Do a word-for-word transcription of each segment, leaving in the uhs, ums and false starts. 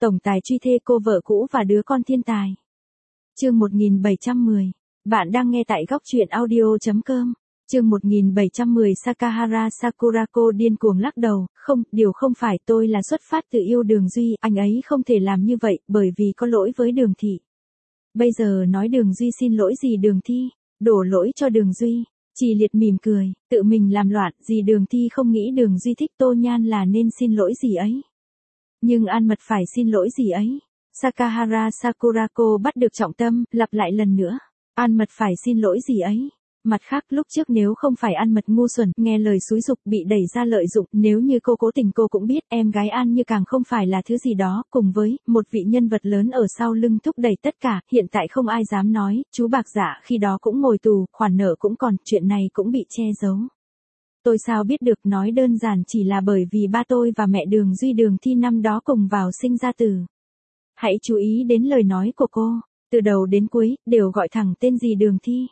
Tổng tài truy thê cô vợ cũ và đứa con thiên tài. Chương một nghìn bảy trăm mười. Bạn đang nghe tại góc truyện audio chấm com. Chương một nghìn bảy trăm mười Sakahara Sakurako điên cuồng lắc đầu, không, điều không phải, tôi là xuất phát từ yêu Đường Duy, anh ấy không thể làm như vậy, bởi vì có lỗi với Đường Thị. Bây giờ nói Đường Duy xin lỗi gì Đường Thi, đổ lỗi cho Đường Duy. Trì Liệt mỉm cười, tự mình làm loạn, gì Đường Thi không nghĩ Đường Duy thích Tô Nhan là nên xin lỗi gì ấy. Nhưng An Mật phải xin lỗi gì ấy. Sakahara Sakurako bắt được trọng tâm, lặp lại lần nữa. An Mật phải xin lỗi gì ấy. Mặt khác lúc trước nếu không phải An Mật ngu xuẩn, nghe lời xúi giục bị đẩy ra lợi dụng, nếu như cô cố tình cô cũng biết em gái An Như càng không phải là thứ gì đó, cùng với một vị nhân vật lớn ở sau lưng thúc đẩy tất cả, hiện tại không ai dám nói, chú Bạc Dạ khi đó cũng ngồi tù, khoản nợ cũng còn, chuyện này cũng bị che giấu. Tôi sao biết được, nói đơn giản chỉ là bởi vì ba tôi và mẹ Đường Duy Đường Thi năm đó cùng vào sinh ra tử. Hãy chú ý đến lời nói của cô, từ đầu đến cuối, đều gọi thẳng tên gì Đường Thi.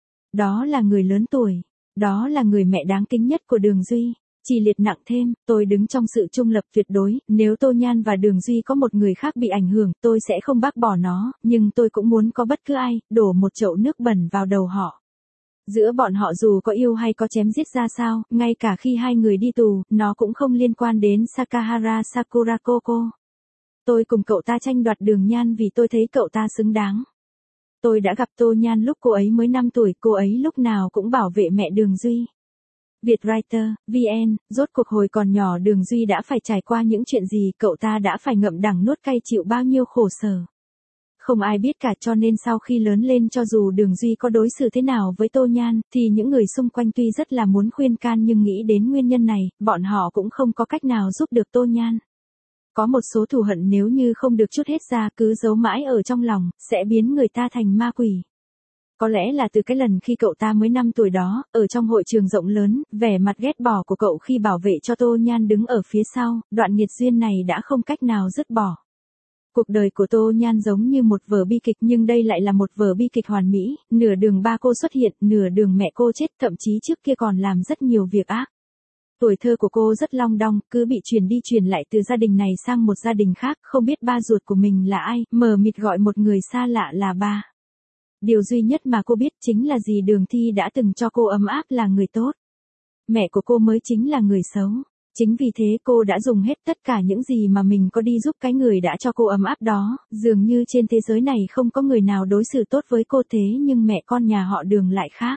Đó là người lớn tuổi, đó là người mẹ đáng kính nhất của Đường Duy. Trì Liệt nặng thêm, tôi đứng trong sự trung lập tuyệt đối, nếu Tô Nhan và Đường Duy có một người khác bị ảnh hưởng, tôi sẽ không bác bỏ nó, nhưng tôi cũng muốn có bất cứ ai, đổ một chậu nước bẩn vào đầu họ. Giữa bọn họ dù có yêu hay có chém giết ra sao, ngay cả khi hai người đi tù, nó cũng không liên quan đến Sakahara Sakurako cô. Tôi cùng cậu ta tranh đoạt Đường Nhan vì tôi thấy cậu ta xứng đáng. Tôi đã gặp Tô Nhan lúc cô ấy mới năm tuổi, cô ấy lúc nào cũng bảo vệ mẹ Đường Duy. Vietwriter, vê en, rốt cuộc hồi còn nhỏ Đường Duy đã phải trải qua những chuyện gì, cậu ta đã phải ngậm đắng nuốt cay chịu bao nhiêu khổ sở. Không ai biết cả, cho nên sau khi lớn lên cho dù Đường Duy có đối xử thế nào với Tô Nhan, thì những người xung quanh tuy rất là muốn khuyên can nhưng nghĩ đến nguyên nhân này, bọn họ cũng không có cách nào giúp được Tô Nhan. Có một số thù hận nếu như không được trút hết ra cứ giấu mãi ở trong lòng, sẽ biến người ta thành ma quỷ. Có lẽ là từ cái lần khi cậu ta mới năm tuổi đó, ở trong hội trường rộng lớn, vẻ mặt ghét bỏ của cậu khi bảo vệ cho Tô Nhan đứng ở phía sau, đoạn nghiệt duyên này đã không cách nào dứt bỏ. Cuộc đời của Tô Nhan giống như một vở bi kịch nhưng đây lại là một vở bi kịch hoàn mỹ, nửa đường ba cô xuất hiện, nửa đường mẹ cô chết, thậm chí trước kia còn làm rất nhiều việc ác. Tuổi thơ của cô rất long đong, cứ bị truyền đi truyền lại từ gia đình này sang một gia đình khác, không biết ba ruột của mình là ai, mờ mịt gọi một người xa lạ là ba. Điều duy nhất mà cô biết chính là dì Đường Thi đã từng cho cô ấm áp là người tốt. Mẹ của cô mới chính là người xấu. Chính vì thế cô đã dùng hết tất cả những gì mà mình có đi giúp cái người đã cho cô ấm áp đó, dường như trên thế giới này không có người nào đối xử tốt với cô thế nhưng mẹ con nhà họ Đường lại khác.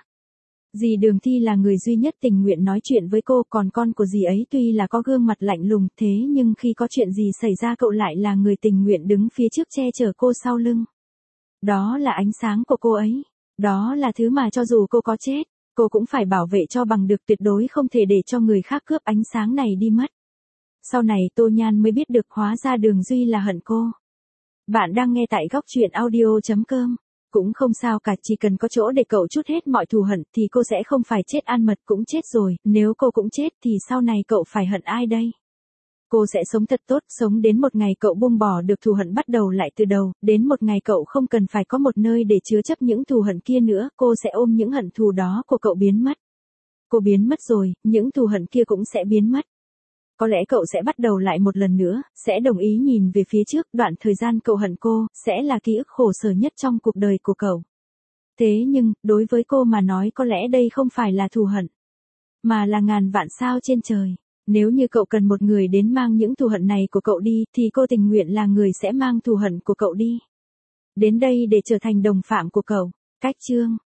Dì Đường Thi là người duy nhất tình nguyện nói chuyện với cô, còn con của dì ấy tuy là có gương mặt lạnh lùng thế nhưng khi có chuyện gì xảy ra cậu lại là người tình nguyện đứng phía trước che chở cô sau lưng. Đó là ánh sáng của cô ấy. Đó là thứ mà cho dù cô có chết, cô cũng phải bảo vệ cho bằng được, tuyệt đối không thể để cho người khác cướp ánh sáng này đi mất. Sau này Tô Nhan mới biết được hóa ra Đường Duy là hận cô. Bạn đang nghe tại góc truyện audio chấm com. Cũng không sao cả, chỉ cần có chỗ để cậu trút hết mọi thù hận thì cô sẽ không phải chết. An Mật cũng chết rồi, nếu cô cũng chết thì sau này cậu phải hận ai đây? Cô sẽ sống thật tốt, sống đến một ngày cậu buông bỏ được thù hận bắt đầu lại từ đầu, đến một ngày cậu không cần phải có một nơi để chứa chấp những thù hận kia nữa, cô sẽ ôm những hận thù đó của cậu biến mất. Cô biến mất rồi, những thù hận kia cũng sẽ biến mất. Có lẽ cậu sẽ bắt đầu lại một lần nữa, sẽ đồng ý nhìn về phía trước, đoạn thời gian cậu hận cô, sẽ là ký ức khổ sở nhất trong cuộc đời của cậu. Thế nhưng, đối với cô mà nói có lẽ đây không phải là thù hận, mà là ngàn vạn sao trên trời. Nếu như cậu cần một người đến mang những thù hận này của cậu đi, thì cô tình nguyện là người sẽ mang thù hận của cậu đi. Đến đây để trở thành đồng phạm của cậu. Cách chương